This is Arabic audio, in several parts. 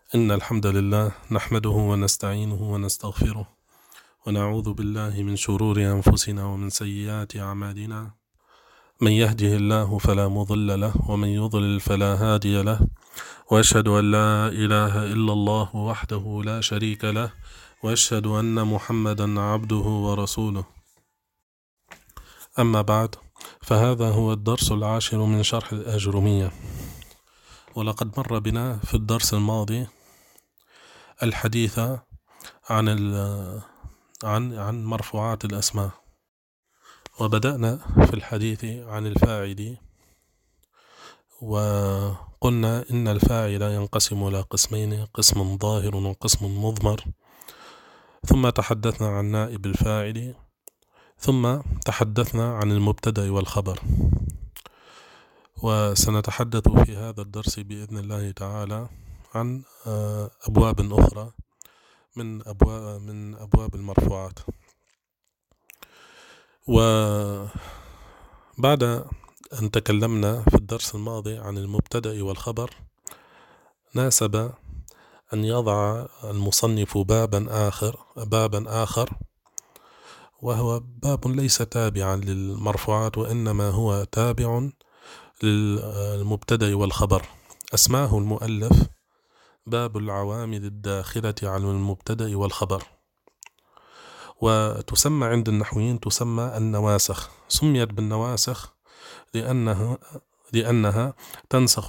إن الحمد لله نحمده ونستعينه ونستغفره ونعوذ بالله من شرور أنفسنا ومن سيئات أعمالنا. من يهده الله فلا مضل له ومن يضلل فلا هادي له، وأشهد أن لا إله إلا الله وحده لا شريك له، وأشهد أن محمدا عبده ورسوله. أما بعد، فهذا هو الدرس 10 من شرح الآجرومية. ولقد مر بنا في الدرس الماضي الحديث عن مرفوعات الأسماء، وبدأنا في الحديث عن الفاعل، وقلنا إن الفاعل ينقسم إلى قسمين: قسم ظاهر وقسم مضمر. ثم تحدثنا عن نائب الفاعل، ثم تحدثنا عن المبتدأ والخبر. وسنتحدث في هذا الدرس بإذن الله تعالى عن أبواب أخرى من أبواب المرفوعات. وبعد أن تكلمنا في الدرس الماضي عن المبتدأ والخبر، ناسب أن يضع المصنف بابا آخر، وهو باب ليس تابعا للمرفوعات، وإنما هو تابع للمبتدأ والخبر. أسماه المؤلف باب العوامل الداخلة على المبتدأ والخبر، وتسمى عند النحويين تسمى النواسخ. سميت بالنواسخ لأنها تنسخ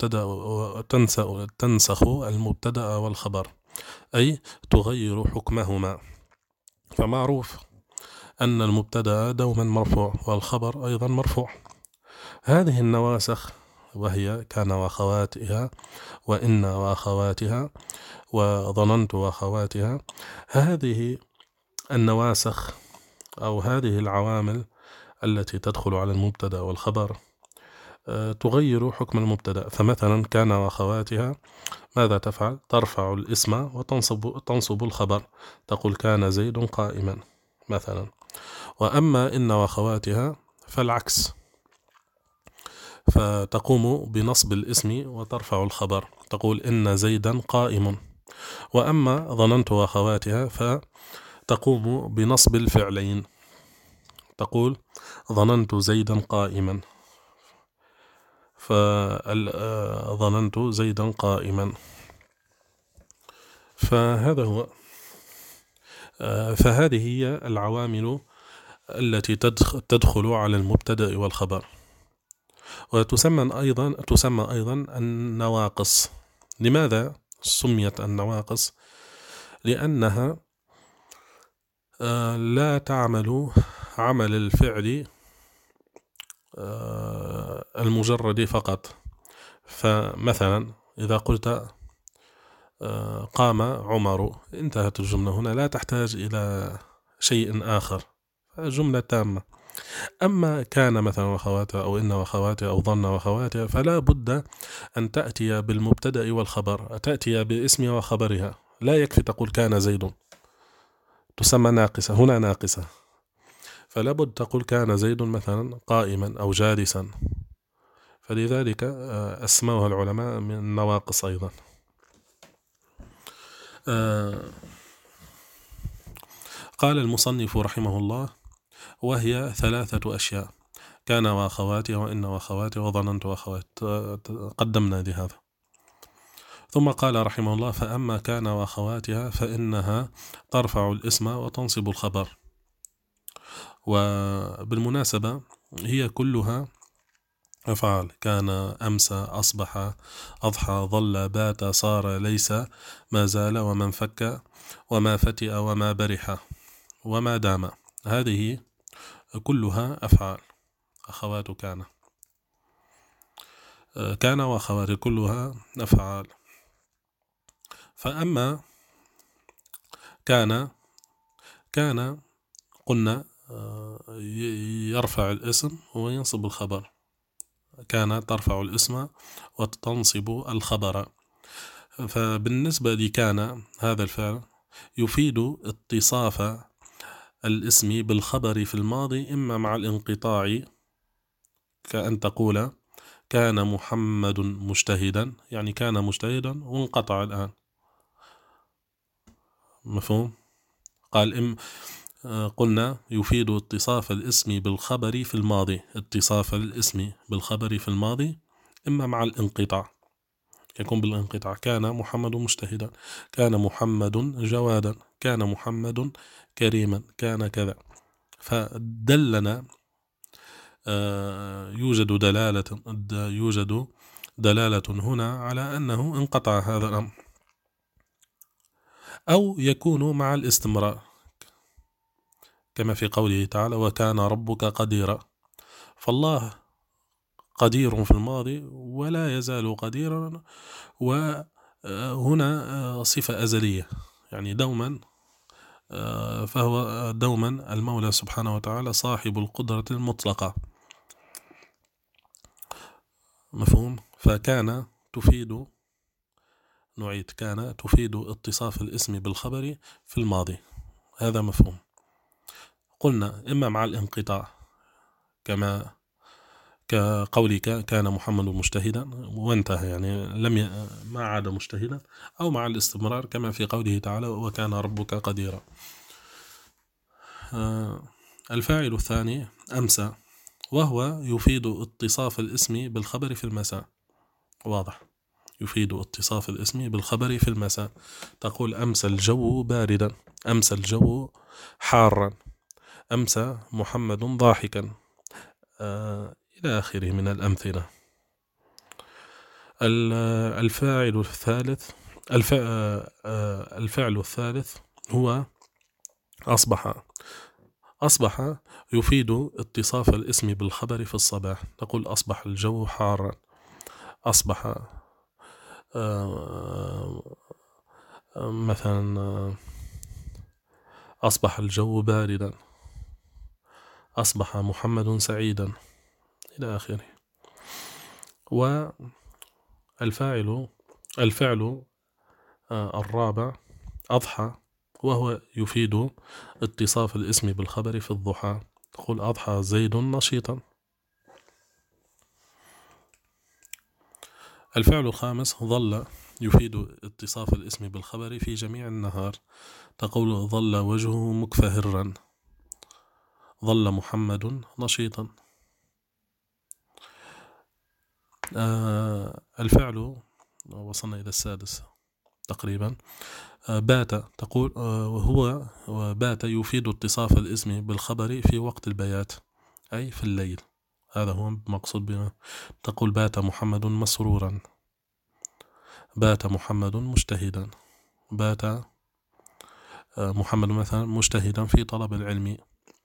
المبتدأ والخبر، أي تغير حكمهما. فمعروف أن المبتدأ دوما مرفوع والخبر أيضا مرفوع. هذه النواسخ وهي كان وأخواتها، وإن وأخواتها، وظننت وأخواتها، هذه النواسخ أو هذه العوامل التي تدخل على المبتدأ والخبر تغير حكم المبتدأ. فمثلا كان وأخواتها، ماذا تفعل؟ ترفع الاسم وتنصب الخبر، تقول كان زيد قائما مثلا. وأما إن وأخواتها فالعكس، فتقوم بنصب الاسم وترفع الخبر، تقول إن زيدا قائم. وأما ظننت وأخواتها فتقوم بنصب الفعلين، تقول ظننت زيدا قائما، فظننت زيدا قائما. فهذه هي العوامل التي تدخل على المبتدأ والخبر. وتسمى أيضا النواقص. لماذا سميت النواقص؟ لأنها لا تعمل عمل الفعل المجرد فقط. فمثلا إذا قلت قام عمر، انتهت الجملة هنا، لا تحتاج إلى شيء آخر، جملة تامة. أما كان مثلا وخواتها أو إن وخواتها أو ظن وخواتها، فلا بد أن تأتي بالمبتدأ والخبر، تأتي باسم وخبرها. لا يكفي تقول كان زيد، تسمى ناقصة، هنا ناقصة. فلا بد تقول كان زيد مثلا قائما أو جالسا. فلذلك أسموها العلماء من النواقص أيضا. قال المصنف رحمه الله: وهي 3 أشياء: كان وأخواتها، وإن وأخواتها، وظننت وأخواتها. قدمنا لهذا. ثم قال رحمه الله: فأما كان وأخواتها فإنها ترفع الاسم وتنصب الخبر. وبالمناسبة هي كلها أفعال: كان، أمسى، أصبح، أضحى، ظل، بات، صار، ليس، ما زال، ومن فك، وما فتئ، وما برح، وما دام. هذه كلها أفعال أخوات كان. كان وأخوات كلها أفعال. فأما كان قلنا يرفع الاسم وينصب الخبر. كان ترفع الاسم وتنصب الخبر. فبالنسبة لكان، هذا الفعل يفيد اتصاف الاسم بالخبر في الماضي، إما مع الانقطاع، كأن تقول كان محمد مجتهدا، يعني كان مجتهدا وانقطع الآن، مفهوم؟ قال قلنا يفيد اتصاف الاسم بالخبر في الماضي. اتصاف الاسم بالخبر في الماضي إما مع الانقطاع، يكون بالانقطاع. كان محمد مجتهدا، كان محمد جوادا، كان محمد كريما، كان كذا. فدلنا يوجد دلالة هنا على أنه انقطع هذا الأمر، أو يكون مع الاستمرار كما في قوله تعالى وكان ربك قديرا. فالله قدير في الماضي ولا يزال قديرا، وهنا صفة أزلية، يعني دوما، فهو دوما المولى سبحانه وتعالى صاحب القدرة المطلقة. مفهوم؟ فكان تفيد، نعيد، كان تفيد اتصاف الاسم بالخبر في الماضي، هذا مفهوم. قلنا إما مع الانقطاع كما كقولك كان محمد مجتهدا وانتهى، يعني ما عاد مجتهدا، أو مع الاستمرار كما في قوله تعالى وكان ربك قديرا. الفاعل الثاني أمسى، وهو يفيد اتصاف الاسم بالخبر في المساء. واضح، يفيد اتصاف الاسم بالخبر في المساء. تقول أمسى الجو باردا، أمسى الجو حارا، أمسى محمد ضاحكا، إلى آخره من الأمثلة. الفعل الثالث هو أصبح. أصبح يفيد اتصاف الاسم بالخبر في الصباح. تقول أصبح الجو حارا، أصبح مثلا أصبح الجو باردا، أصبح محمد سعيدا، إلى آخره. الفعل الرابع أضحى، وهو يفيد اتصاف الاسم بالخبر في الضحى. تقول أضحى زيد نشيطا. الفعل الخامس ظل، يفيد اتصاف الاسم بالخبر في جميع النهار. تقول ظل وجهه مكفهرا، ظل محمد نشيطا. الفعل، وصلنا إلى السادس تقريبا، بات. تقول وهو بات يفيد اتصاف الاسم بالخبر في وقت البيات، أي في الليل، هذا هو مقصود بما. تقول بات محمد مسرورا، بات محمد مجتهدا، بات محمد مثلا مجتهدا في طلب العلم.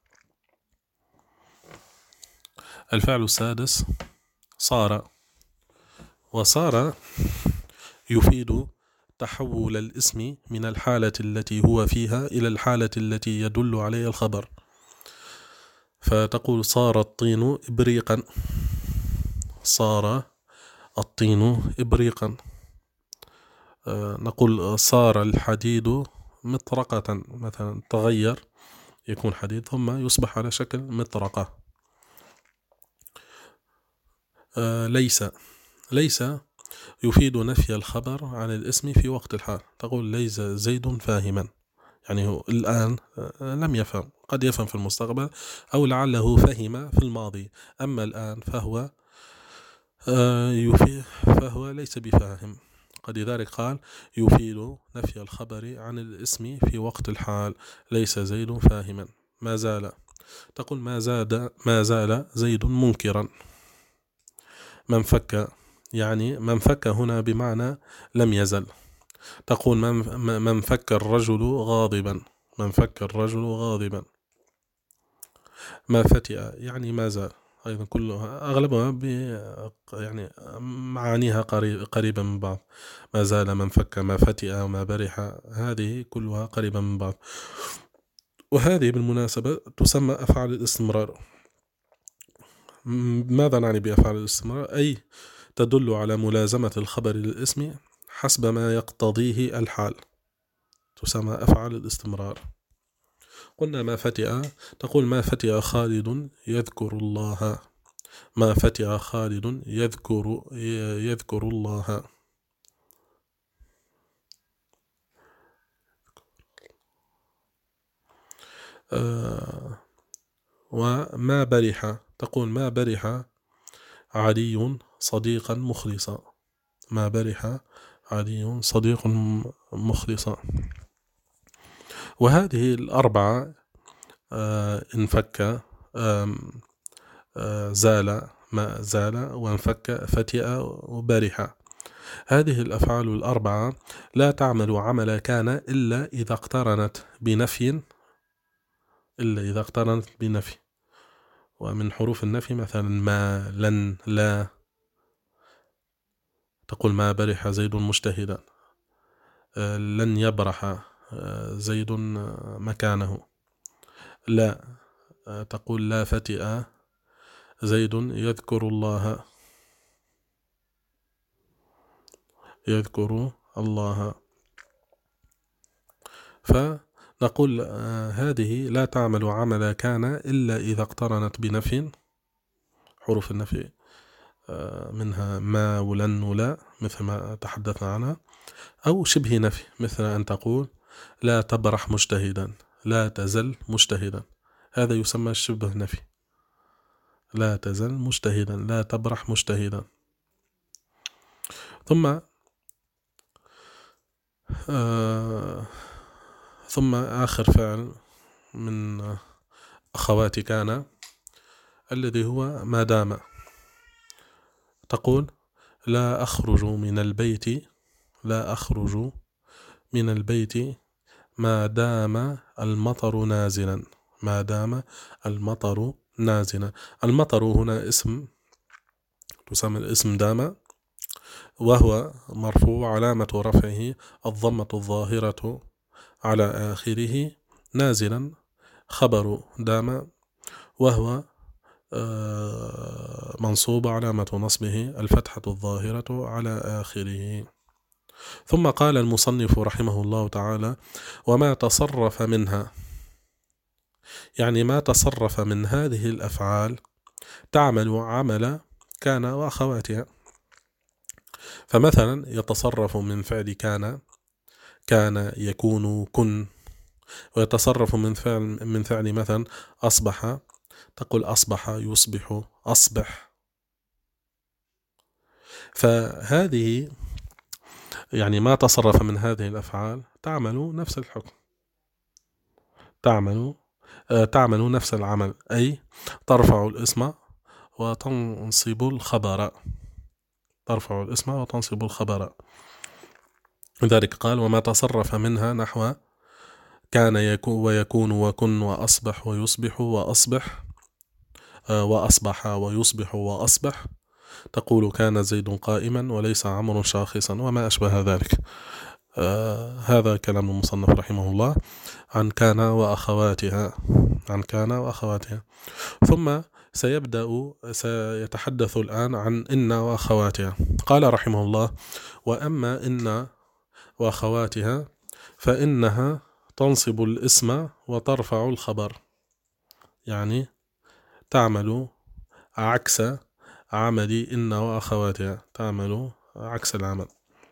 الفعل السادس صار، وصار يفيد تحول الاسم من الحالة التي هو فيها إلى الحالة التي يدل عليها الخبر. فتقول صار الطين إبريقا، صار الطين إبريقا. نقول صار الحديد مطرقة مثلا، تغير يكون حديد ثم يصبح على شكل مطرقة. ليس يفيد نفي الخبر عن الاسم في وقت الحال. تقول ليس زيد فاهما، يعني هو الآن لم يفهم، قد يفهم في المستقبل، أو لعله فهم في الماضي، أما الآن فهو ليس بفاهم. قد لذلك قال يفيد نفي الخبر عن الاسم في وقت الحال. ليس زيد فاهما، ما زال. تقول ما زال زيد منكرا. من فك، يعني من فك هنا بمعنى لم يزل. تقول من فك الرجل غاضبا، من فك الرجل غاضبا. ما فتئ يعني ما زال، أيضا كلها أغلبها يعني معانيها قريبة من بعض. ما زال، من فك، ما فتئ، وما برح، هذه كلها قريبة من بعض. وهذه بالمناسبة تسمى أفعال الاستمرار. ماذا نعني بأفعال الاستمرار؟ أي تدل على ملازمة الخبر للاسم حسب ما يقتضيه الحال، تسمى أفعال الاستمرار. قلنا ما فتئ، تقول ما فتئ خالد يذكر الله، ما فتئ خالد يذكر الله. وما برح، تقول ما برح علي صديقا مخلصا، ما برح علي صديق مخلصا. وهذه الأربعة انفك، زال، ما زال، وانفك، فتئ، وبرح. هذه الأفعال الأربعة لا تعمل عمل كان إلا إذا اقترنت بنفي، ومن حروف النفي مثلا ما، لن، لا. تقول ما برح زيد مجتهدا، لن يبرح زيد مكانه. لا، تقول لا فتئ زيد يذكر الله، يذكر الله. فنقول هذه لا تعمل عمل كان إلا إذا اقترنت بنفي، حروف النفي منها ما ولن ولا، مثل ما تحدثنا عنها، أو شبه نفي، مثل أن تقول لا تبرح مجتهدا، لا تزل مجتهدا، هذا يسمى شبه نفي. لا تزل مجتهدا، لا تبرح مجتهدا. ثم آخر فعل من أخوات كان الذي هو ما دام. تقول لا أخرج من البيت، لا أخرج من البيت ما دام المطر نازلا، ما دام المطر نازلا. المطر هنا اسم، تسمى الاسم دام، وهو مرفوع، علامة رفعه الضمة الظاهرة على آخره، نازلا خبر دام، وهو منصوب، علامة نصبه الفتحة الظاهرة على آخره. ثم قال المصنف رحمه الله تعالى وما تصرف منها، يعني ما تصرف من هذه الأفعال تعمل عمل كان وأخواتها. فمثلا يتصرف من فعل كان يكون كن، ويتصرف من فعل مثلا أصبح، تقول أصبح يصبح أصبح. فهذه يعني ما تصرف من هذه الأفعال تعمل نفس الحكم، تعمل نفس العمل، أي ترفع الاسم وتنصب الخبر، ترفع الاسم وتنصب الخبر. لذلك قال وما تصرف منها نحو كان يكون ويكون وكن وأصبح ويصبح وأصبح، وأصبح ويصبح وأصبح. تقول كان زيد قائما وليس عمرو شاخصا، وما أشبه ذلك. هذا كلام المصنف رحمه الله عن كان وأخواتها، عن كان وأخواتها. ثم سيتحدث الآن عن إن وأخواتها. قال رحمه الله وأما إن وأخواتها فإنها تنصب الاسم وترفع الخبر، يعني تعمل عكس عمل إن وأخواتها، تعمل عكس العمل،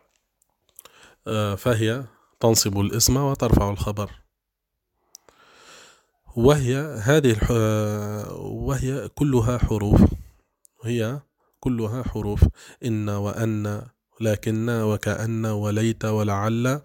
فهي تنصب الاسم وترفع الخبر. وهي كلها حروف، هي كلها حروف، إن وأن، لكن وكأن وليت ولعل.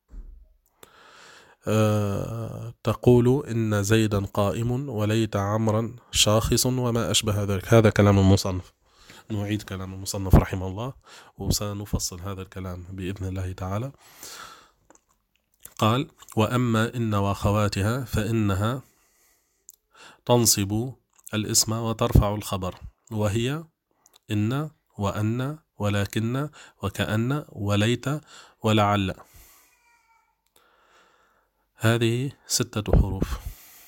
تقول إن زيدا قائم وليت عمرا شاخص، وما أشبه ذلك. هذا كلام المصنف. نعيد كلام المصنف رحمه الله وسنفصل هذا الكلام بإذن الله تعالى. قال وأما إن وأخواتها فإنها تنصب الاسم وترفع الخبر، وهي إن وأن ولكن وكأن وليت ولعل. هذه 6 حروف.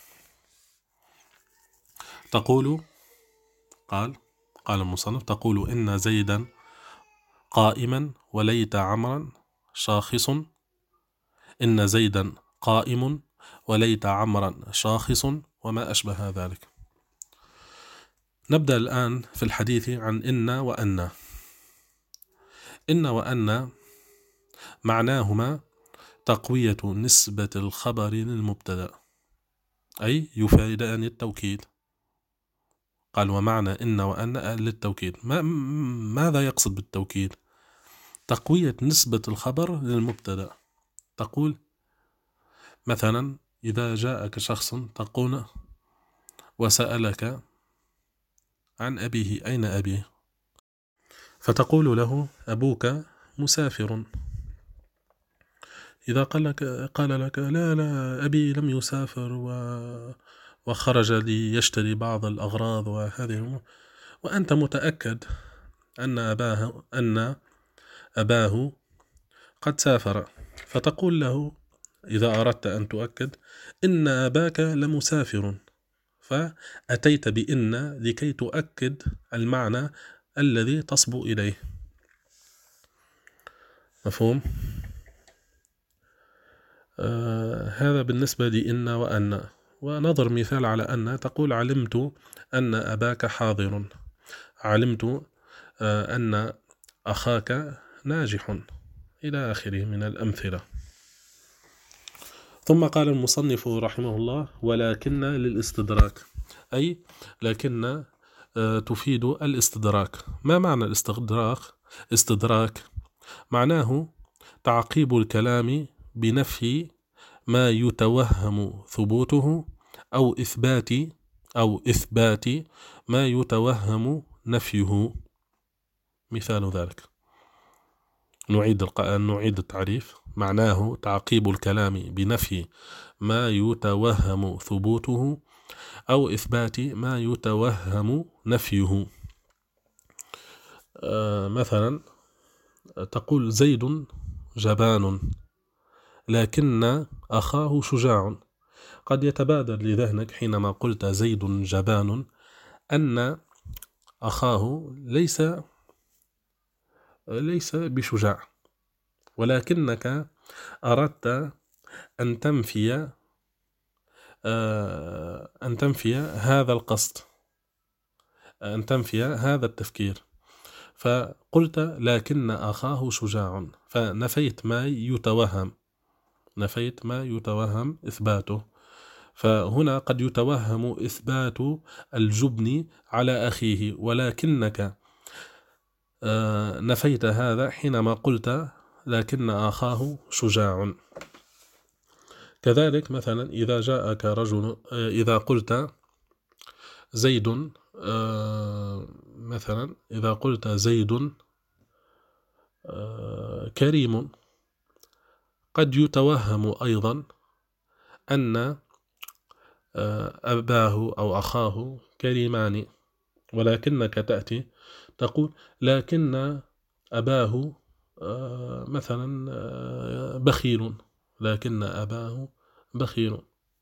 تقول قال المصنف تقول إن زيدا قائما وليت عمرا شاخص، إن زيدا قائم وليت عمرا شاخص، وما أشبه ذلك. نبدأ الآن في الحديث عن إن وأن. إن وأن معناهما تقوية نسبة الخبر للمبتدأ، أي يفيدان التوكيد. قال ومعنى إن وأن للتوكيد. ماذا يقصد بالتوكيد؟ تقوية نسبة الخبر للمبتدأ. تقول مثلا إذا جاءك شخص تقول وسألك عن أبيه أين أبيه، فتقول له أبوك مسافر. إذا قال لك لا أبي لم يسافر وخرج ليشتري بعض الأغراض وهذه، وأنت متأكد أن أباه قد سافر، فتقول له إذا أردت أن تؤكد إن أباك لمسافر، فأتيت بإن لكي تؤكد المعنى الذي تصبو إليه. مفهوم؟ هذا بالنسبة لإن وأن. ونظر مثال على أن، تقول علمت أن أباك حاضر، علمت أن أخاك ناجح، إلى آخره من الأمثلة. ثم قال المصنف رحمه الله ولكن للاستدراك، أي لكن تفيد الاستدراك. ما معنى الاستدراك؟ استدراك معناه تعقيب الكلام بنفي ما يتوهم ثبوته أو إثبات ما يتوهم نفيه. مثال ذلك، نعيد التعريف. معناه تعقيب الكلام بنفي ما يتوهم ثبوته أو إثبات ما يتوهم نفيه. مثلا تقول زيد جبان لكن أخاه شجاع. قد يتبادر لذهنك حينما قلت زيد جبان أن أخاه ليس بشجاع، ولكنك أردت أن تنفي هذا القصد، أن تنفي هذا التفكير، فقلت لكن أخاه شجاع، فنفيت ما يتوهم إثباته. فهنا قد يتوهم إثبات الجبن على أخيه، ولكنك نفيت هذا حينما قلت لكن أخاه شجاع. كذلك مثلا إذا جاءك رجل، إذا قلت زيد، مثلا إذا قلت زيد كريم، قد يتوهم أيضا أن أباه أو أخاه كريمان، ولكنك تأتي تقول لكن أباه مثلا بخيل، لكن أباه بخيل.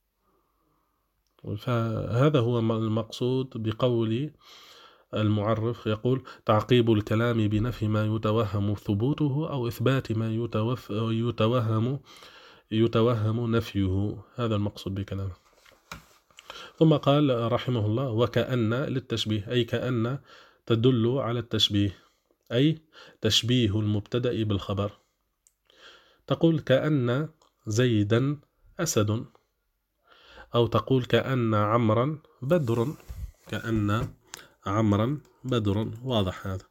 فهذا هو المقصود بقول المعرف، يقول تعقيب الكلام بنفي ما يتوهم ثبوته أو إثبات ما يتوهم نفيه. هذا المقصود بكلامه. ثم قال رحمه الله وكأن للتشبيه، أي كأن تدل على التشبيه، أي تشبيه المبتدأ بالخبر. تقول كأن زيدا أسد، أو تقول كأن عمرا بدر، كأن عمرا بدر. واضح هذا.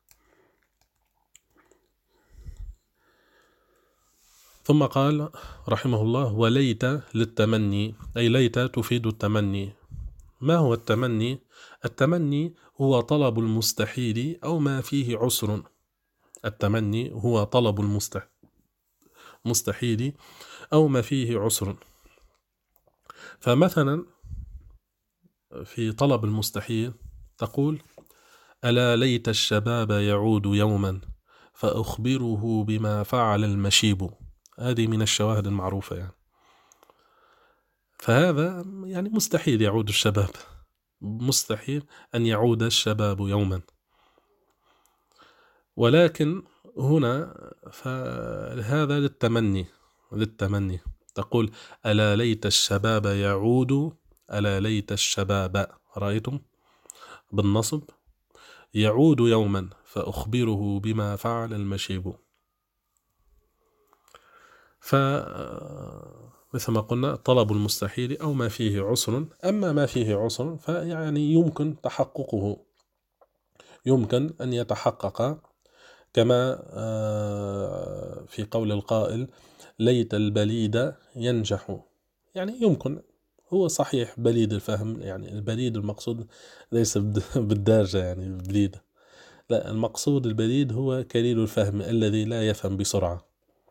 ثم قال رحمه الله وليت للتمني، أي ليت تفيد التمني. ما هو التمني؟ التمني هو طلب المستحيل أو ما فيه عسر. التمني هو طلب المستحيل أو ما فيه عسر. فمثلا في طلب المستحيل تقول ألا ليت الشباب يعود يوما فأخبره بما فعل المشيب. هذه من الشواهد المعروفة يعني. فهذا يعني مستحيل يعود الشباب، مستحيل أن يعود الشباب يوما، ولكن هنا فهذا للتمني. تقول ألا ليت الشباب يعود، ألا ليت الشباب، رأيتم بالنصب، يعود يوما فأخبره بما فعل المشيب. مثل ما قلنا طلب المستحيل أو ما فيه عسر. أما ما فيه عسر فيعني يمكن تحققه، يمكن أن يتحقق، كما في قول القائل ليت البليد ينجح. يعني يمكن، هو صحيح بليد الفهم، يعني البليد المقصود ليس بالدارجة يعني بليد، لا، المقصود البليد هو كليل الفهم الذي لا يفهم بسرعة.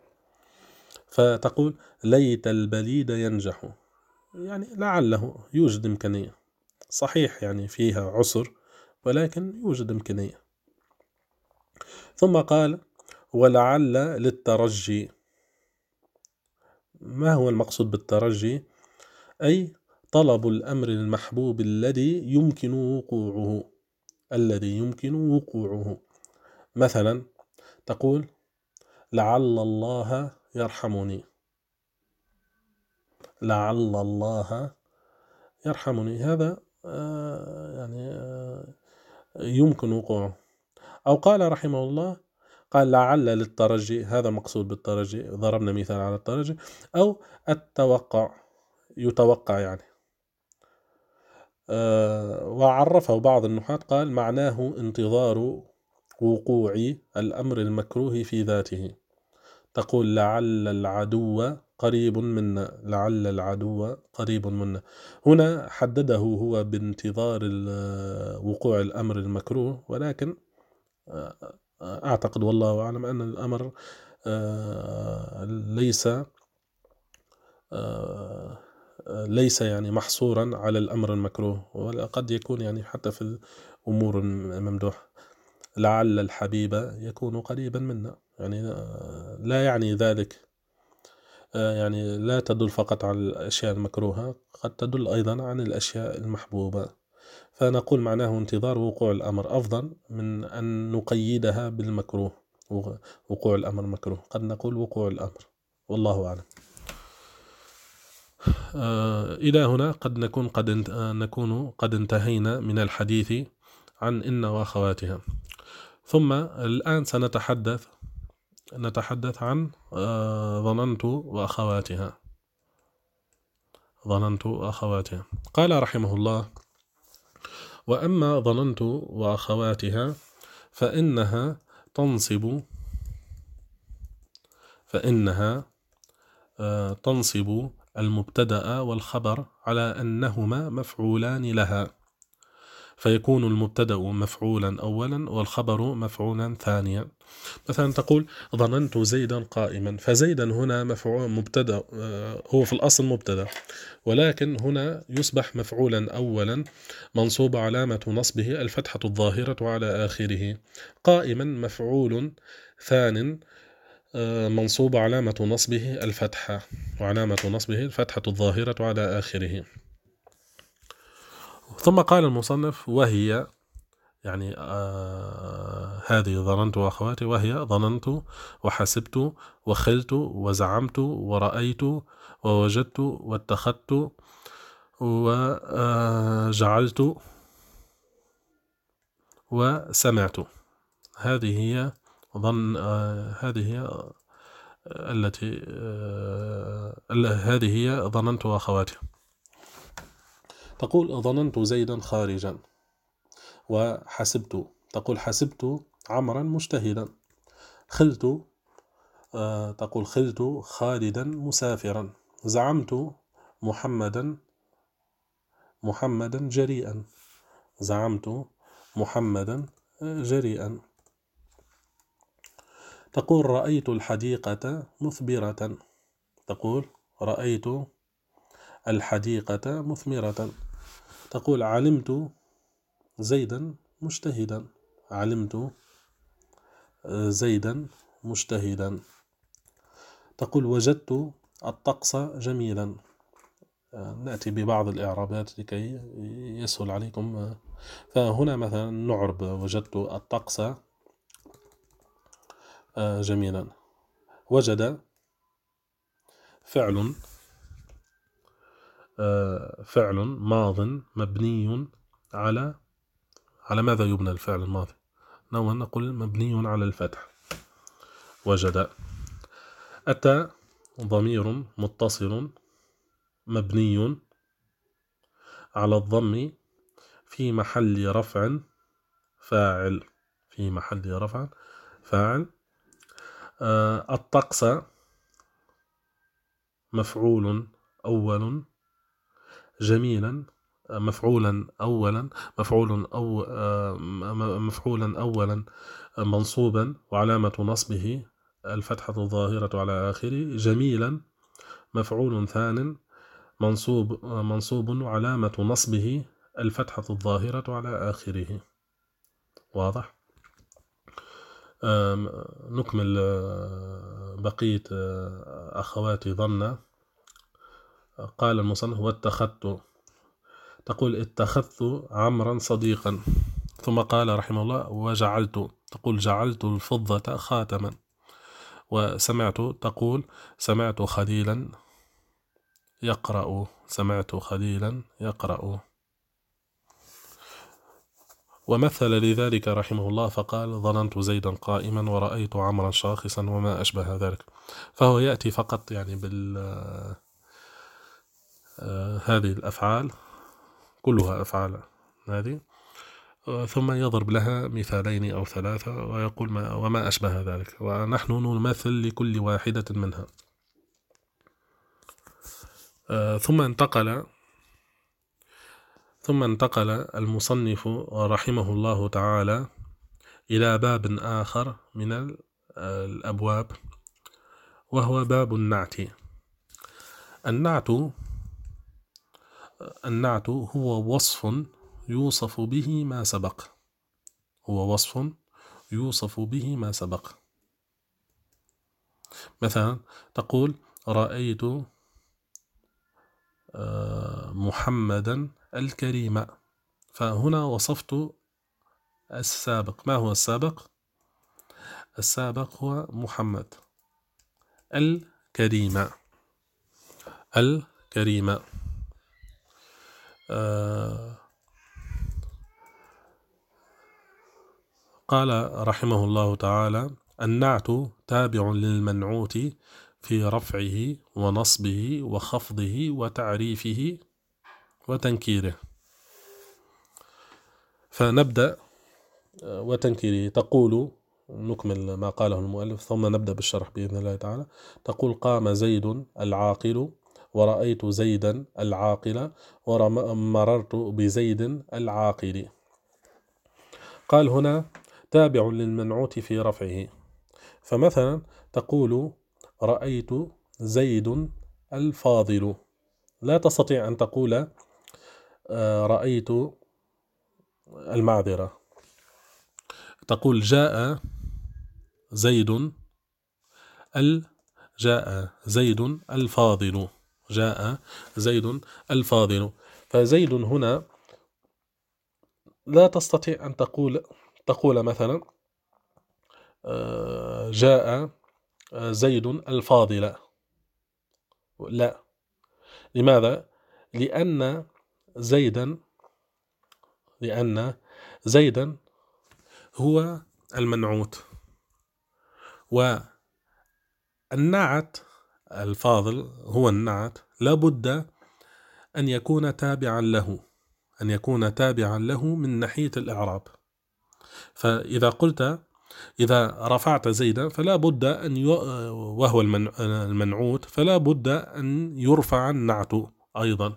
فتقول ليت البليد ينجح، يعني لعله يوجد إمكانية، صحيح يعني فيها عسر ولكن يوجد إمكانية. ثم قال ولعل للترجي. ما هو المقصود بالترجي؟ أي طلب الأمر المحبوب الذي يمكن وقوعه، الذي يمكن وقوعه. مثلا تقول لعل الله يرحمني، لعل الله يرحمني، هذا يمكن وقوعه. أو قال رحمه الله قال لعل للترجي، هذا مقصود بالترجي، ضربنا مثال على الترجي. أو التوقع، يتوقع يعني. وعرفه بعض النحاة قال معناه انتظار وقوع الأمر المكروه في ذاته. تقول لعل العدو قريب منا، لعل العدو قريب منا. هنا حدده هو بانتظار وقوع الأمر المكروه، ولكن أعتقد والله أعلم أن الأمر ليس يعني محصورا على الأمر المكروه، وقد يكون يعني حتى في الأمور الممدوحة. لعل الحبيب يكون قريبا منا، يعني لا يعني ذلك، يعني لا تدل فقط على الأشياء المكروهة، قد تدل أيضا عن الأشياء المحبوبة. فنقول معناه انتظار وقوع الأمر أفضل من أن نقيدها بالمكروه، وقوع الأمر مكروه، قد نقول وقوع الأمر، والله أعلم. إلى هنا قد نكون قد انتهينا من الحديث عن إن وأخواتها. ثم الآن نتحدث عن ظننت وأخواتها. ظننت وأخواتها. قال رحمه الله وأما ظننت وأخواتها فإنها تنصب المبتدأ والخبر على أنهما مفعولان لها، فيكون المبتدأ مفعولا أولا والخبر مفعولا ثانيا. مثلا تقول ظننت زيدا قائما، فزيدا هنا مفعول مبتدأ، هو في الأصل مبتدأ، ولكن هنا يصبح مفعولا أولا منصوب علامة نصبه الفتحة الظاهرة على آخره. قائما مفعول ثان منصوب علامة نصبه الفتحة، وعلامة نصبه الفتحة الظاهرة على آخره. ثم قال المصنف وهي، يعني هذه ظننت وأخواتي، وهي ظننت وحسبت وخلت وزعمت ورأيت ووجدت واتخذت وجعلت وسمعت. هذه هي هذه هي ظننت وأخواتها. تقول ظننت زيدا خارجا، وحسبت، تقول حسبت عمرا مجتهدا. خلت، تقول خلت خالدا مسافرا. زعمت محمدا جريئا. زعمت محمدا جريئا. تقول رأيت الحديقة مثمرة. تقول رأيت الحديقة مثمرة. تقول علمت زيدا مجتهدا. علمت زيدا مجتهدا. تقول وجدت الطقس جميلا. نأتي ببعض الإعرابات لكي يسهل عليكم. فهنا مثلا نعرب وجدت الطقس جميلا. وجد فعل ماض مبني على ماذا يبنى الفعل الماضي؟ نقول مبني على الفتح. وجد. أتى ضمير متصل مبني على الضم في محل رفع فاعل. في محل رفع فاعل. الطقس مفعول أول. جميلا مفعولا أولا مفعولا أولا منصوبا وعلامة نصبه الفتحة الظاهرة على آخره. جميلا مفعول ثان منصوب وعلامة نصبه الفتحة الظاهرة على آخره. واضح؟ نكمل بقية أخواتي ظن. قال المصنف واتخذت، تقول اتخذت عمرا صديقا. ثم قال رحمه الله وجعلت، تقول جعلت الفضة خاتما. وسمعت، تقول سمعت خليلا يقرأ. سمعت خليلا يقرأ. ومثل لذلك رحمه الله فقال ظننت زيدا قائما ورأيت عمرا شاخصا وما أشبه ذلك. فهو يأتي فقط يعني هذه الأفعال كلها أفعال هذه، ثم يضرب لها مثالين أو ثلاثة ويقول وما أشبه ذلك، ونحن نمثل لكل واحدة منها. ثم انتقل المصنف رحمه الله تعالى إلى باب آخر من الأبواب، وهو باب النعت. النعت هو وصف يوصف به ما سبق. هو وصف يوصف به ما سبق. مثلا تقول رأيت محمدا الكريم، فهنا وصفت السابق. ما هو السابق؟ السابق هو محمد الكريم. الكريم. قال رحمه الله تعالى النعت تابع للمنعوت في رفعه ونصبه وخفضه وتعريفه وتنكيره. فنبدأ وتنكيره. تقول، نكمل ما قاله المؤلف ثم نبدأ بالشرح بإذن الله تعالى. تقول قام زيد العاقل ورأيت زيدا العاقل ومررت بزيد العاقل. قال هنا تابع للمنعوت في رفعه. فمثلا تقول رأيت زيد الفاضل. لا تستطيع أن تقول رأيت المعذرة. تقول جاء زيد الفاضل. جاء زيد الفاضل. فزيد هنا لا تستطيع أن تقول مثلا جاء زيد الفاضل. لا. لماذا؟ لأن زيدا هو المنعوت، والنعت الفاضل هو النعت لابد أن يكون تابعا له من ناحية الإعراب. فإذا قلت إذا رفعت زيدا فلا بد أن وهو المنعوت فلا بد أن يرفع النعت أيضا.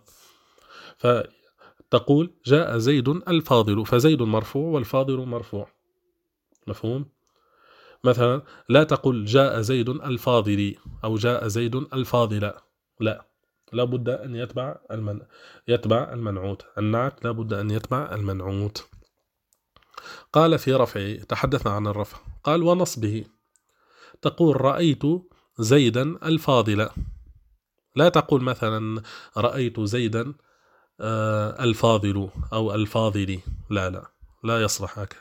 فتقول جاء زيد الفاضل، فزيد مرفوع والفاضل مرفوع. مفهوم؟ مثلا لا تقل جاء زيد الفاضل أو جاء زيد الفاضل. لا بد أن يتبع المنعوت. النعت لا بد أن يتبع المنعوت. قال في رفعه، تحدثنا عن الرفع. قال ونصبه. تقول رأيت زيدا الفاضل. لا تقول مثلا رأيت زيدا الفاضل أو الفاضل. لا يصلح هكذا.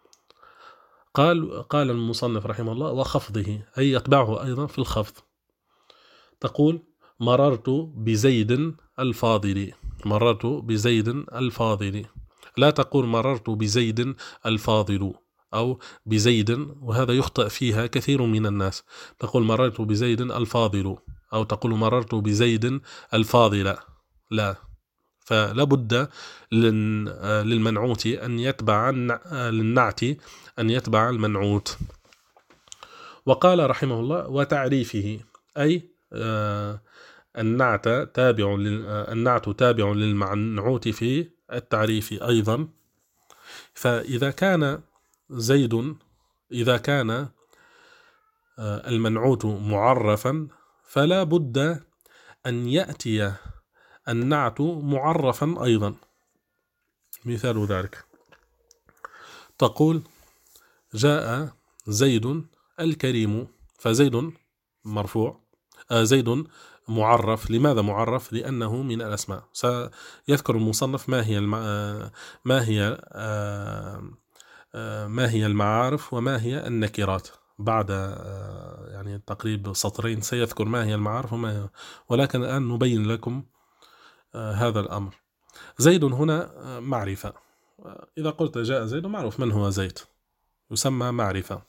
قال المصنف رحمه الله وخفضه، أي يتبعه أيضا في الخفض. تقول مررت بزيد الفاضل. مررت بزيد الفاضل. لا تقول مررت بزيد الفاضل أو بزيد، وهذا يخطئ فيها كثير من الناس. تقول مررت بزيد الفاضل أو تقول مررت بزيد الفاضل، لا، فلا بد للمنعوت أن يتبع للنعت أن يتبع المنعوت. وقال رحمه الله وتعريفه، أي النعت تابع للمنعوت في التعريف أيضا. فإذا كان زيد، إذا كان المنعوت معرفا فلا بد أن يأتي النعت معرفا أيضا. مثال ذلك تقول جاء زيد الكريم، فزيد مرفوع، زيد معرف. لماذا معرف؟ لأنه من الأسماء. سيذكر المصنف ما هي المعارف وما هي النكرات بعد يعني تقريب سطرين. سيذكر ما هي المعارف ولكن الآن نبين لكم هذا الأمر. زيد هنا معرفة. إذا قلت جاء زيد معروف من هو زيد، يسمى معرفة.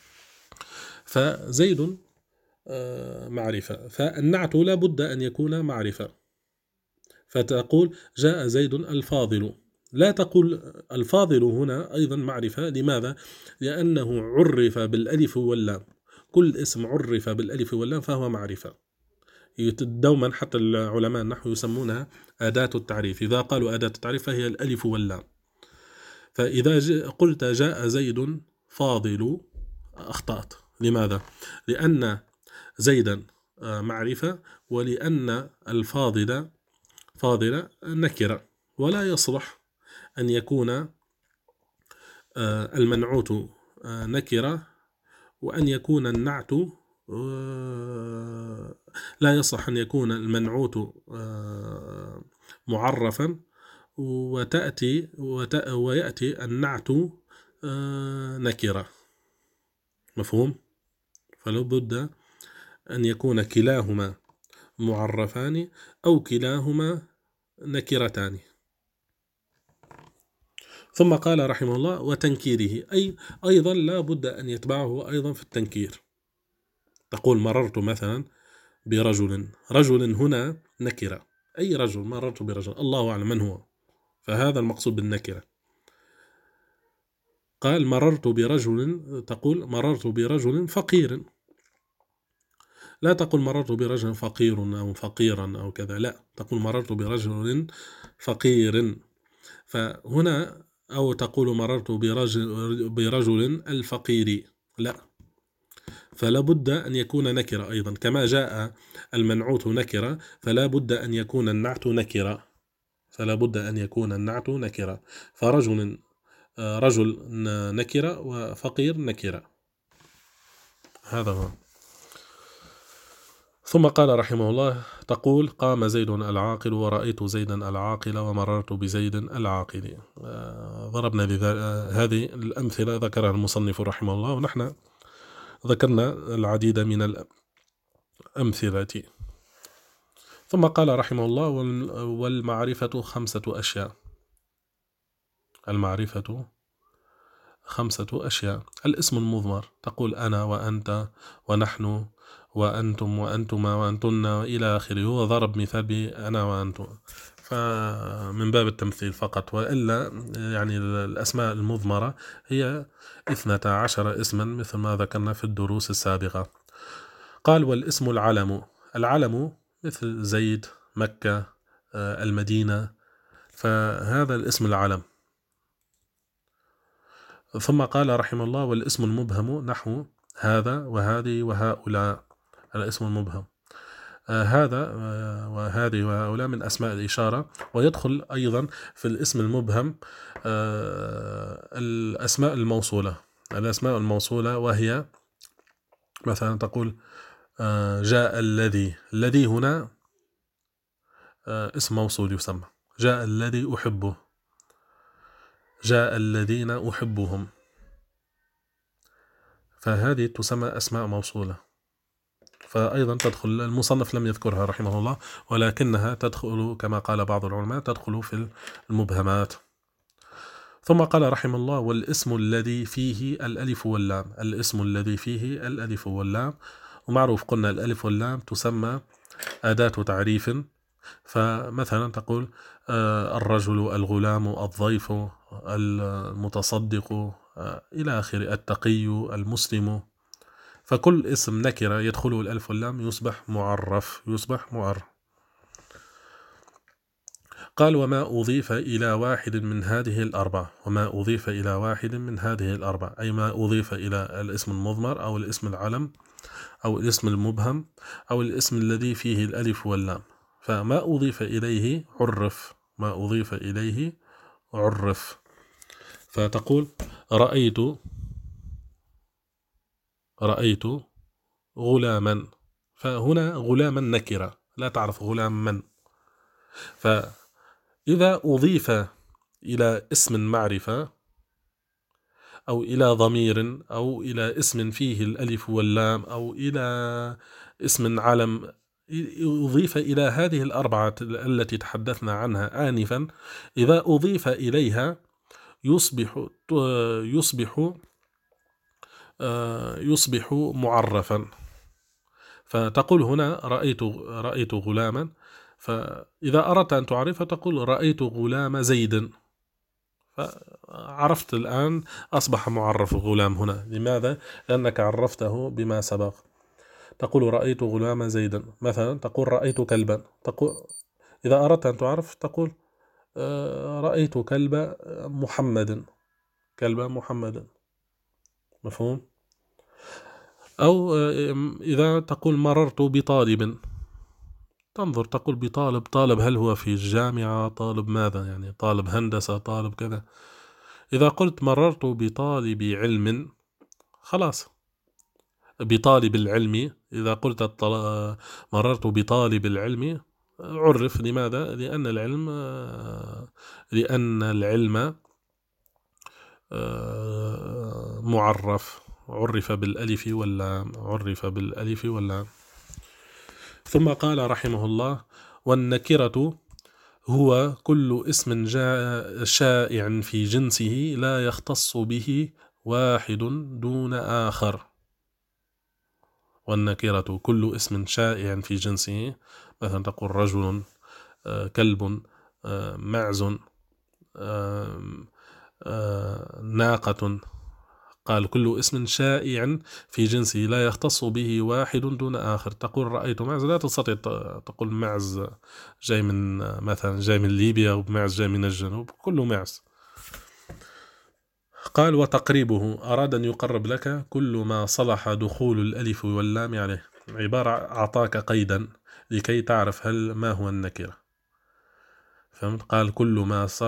فزيد معرفة، فالنعت لا بد أن يكون معرفة. فتقول جاء زيد الفاضل، لا تقول الفاضل هنا أيضا معرفة. لماذا؟ لأنه عرف بالألف واللام. كل اسم عرف بالألف واللام فهو معرفة. دوما حتى العلماء النحو يسمونها أداة التعريف. إذا قالوا أداة التعريف فهي الألف واللام. فإذا قلت جاء زيد فاضل أخطأت. لماذا؟ لأن زيدا معرفة، ولأن الفاضل نكرة، ولا يصلح أن يكون المنعوت نكرة وأن يكون النعت لا يصح أن يكون المنعوت معرفا ويأتي النعت نكرة. مفهوم؟ فلو بد أن يكون كلاهما معرفان أو كلاهما نكرتان. ثم قال رحمه الله وتنكيره، أي أيضا لا بد أن يتبعه أيضا في التنكير. تقول مررت مثلا برجل، رجل هنا نكرة، أي رجل، مررت برجل الله أعلم من هو، فهذا المقصود بالنكرة. قال مررت برجل، تقول مررت برجل فقير، لا تقول مررت برجل فقير أو فقيرا أو كذا، لا، تقول مررت برجل فقير. فهنا أو تقول مررت برجل الفقير، لا، فلا بد أن يكون نكرة أيضا. كما جاء المنعوت نكرة فلا بد أن يكون النعت نكرة، فرجل رجل نكرة وفقير نكرة. هذا هو. ثم قال رحمه الله تقول قام زيد العاقل ورأيت زيدا العاقل ومررت بزيد العاقل. ضربنا هذه الأمثلة ذكرها المصنف رحمه الله، ونحن ذكرنا العديد من الأمثلة. ثم قال رحمه الله والمعرفة 5 أشياء. المعرفة 5 أشياء. الاسم المضمر، تقول أنا وأنت ونحن وأنتم وأنتما وأنتن إلى آخره. هو ضرب مثال بأنا وأنتم فمن باب التمثيل فقط، وإلا يعني الأسماء المضمرة هي 12 اسما مثل ما ذكرنا في الدروس السابقة. قال والاسم العلم. العلم مثل زيد، مكة، المدينة، فهذا الاسم العلم. ثم قال رحمه الله والاسم المبهم نحو هذا وهذه وهؤلاء. الاسم المبهم هذا وهذه وهؤلاء من أسماء الإشارة. ويدخل أيضا في الاسم المبهم الأسماء الموصولة، وهي مثلا تقول جاء الذي هنا اسم موصول يسمى. جاء الذي أحبه، جاء الذين أحبهم، فهذه تسمى أسماء موصولة. فأيضا تدخل، المصنف لم يذكرها رحمه الله، ولكنها تدخل كما قال بعض العلماء تدخل في المبهمات. ثم قال رحمه الله والاسم الذي فيه الألف واللام. الاسم الذي فيه الألف واللام ومعروف قلنا الألف واللام تسمى أداة تعريف، فمثلا تقول الرجل، الغلام، الضيف، المتصدق، إلى آخره، التقي، المسلم. فكل اسم نكرة يدخله الألف واللام يصبح معرف. قال وما أضيف إلى واحد من هذه الأربع. وما أضيف إلى واحد من هذه الأربع أي ما أضيف إلى الاسم المضمر أو الاسم العلم أو الاسم المبهم أو الاسم الذي فيه الألف واللام. فما أضيف إليه عرف. ما أضيف إليه عرف. فتقول رأيت غلاما. فهنا غلاما نكرة لا تعرف غلام من. فإذا أضيف إلى اسم معرفة أو إلى ضمير أو إلى اسم فيه الألف واللام أو إلى اسم علم، أضيف إلى هذه الأربعة التي تحدثنا عنها آنفا، إذا أضيف إليها يصبح معرفا. فتقول هنا رأيت غلاما. فإذا أردت أن تعرف تقول رأيت غلام زيد. فعرفت الآن أصبح معرف غلام هنا. لماذا؟ لأنك عرفته بما سبق. تقول رأيت غلام زيدا. مثلا تقول رأيت كلبا. إذا أردت أن تعرف تقول رأيت كلب محمد. مفهوم؟ أو إذا تقول مررت بطالب، تنظر تقول طالب هل هو في الجامعة، طالب ماذا، يعني طالب هندسة، طالب كذا. إذا قلت مررت بطالب علم، خلاص بطالب العلم. إذا قلت مررت بطالب العلم عرف. لماذا؟ لأن العلم معرف، عرف بالألف واللام. ثم قال رحمه الله والنكرة هو كل اسم شائع في جنسه لا يختص به واحد دون آخر. والنكرة كل اسم شائع في جنسه، مثلا تقول رجل، كلب، معز، ناقة. قال كل اسم شائع في جنسه لا يختص به واحد دون آخر. تقول رأيت معز، لا تستطيع تقول معز جاي من مثلا جاي من ليبيا ومعز جاي من الجنوب، كله معز. قال وتقريبه أراد أن يقرب لك كل ما صلح دخول الألف واللام عليه. عبارة أعطاك قيدا لكي تعرف ما هو النكرة. فهمت؟ قال كل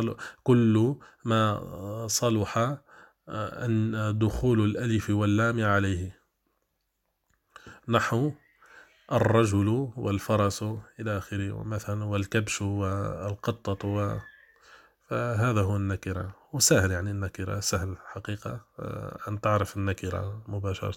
ما صلح أن دخول الألف واللام عليه، نحو الرجل والفرس إلى آخره، مثلا والكبش والقطة. فهذا هو النكرة. وسهل، يعني النكرة سهل حقيقة أن تعرف النكرة مباشرة.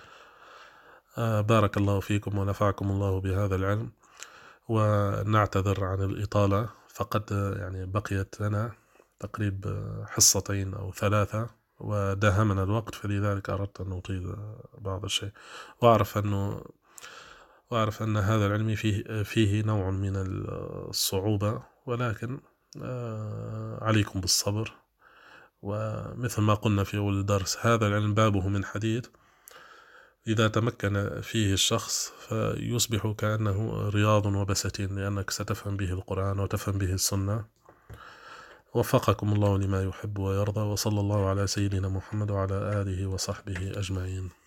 بارك الله فيكم ونفعكم الله بهذا العلم، ونعتذر عن الإطالة. فقد يعني بقيت لنا تقريب حصتين أو 3 وداهمنا الوقت، فلذلك أردت أن أطيل بعض الشيء. وأعرف أن هذا العلم فيه نوع من الصعوبة، ولكن عليكم بالصبر. ومثل ما قلنا في أول الدرس، هذا العلم بابه من حديد، إذا تمكن فيه الشخص فيصبح كأنه رياض وبساتين، لأنك ستفهم به القرآن وتفهم به السنة. وفقكم الله لما يحب ويرضى، وصلى الله على سيدنا محمد وعلى آله وصحبه أجمعين.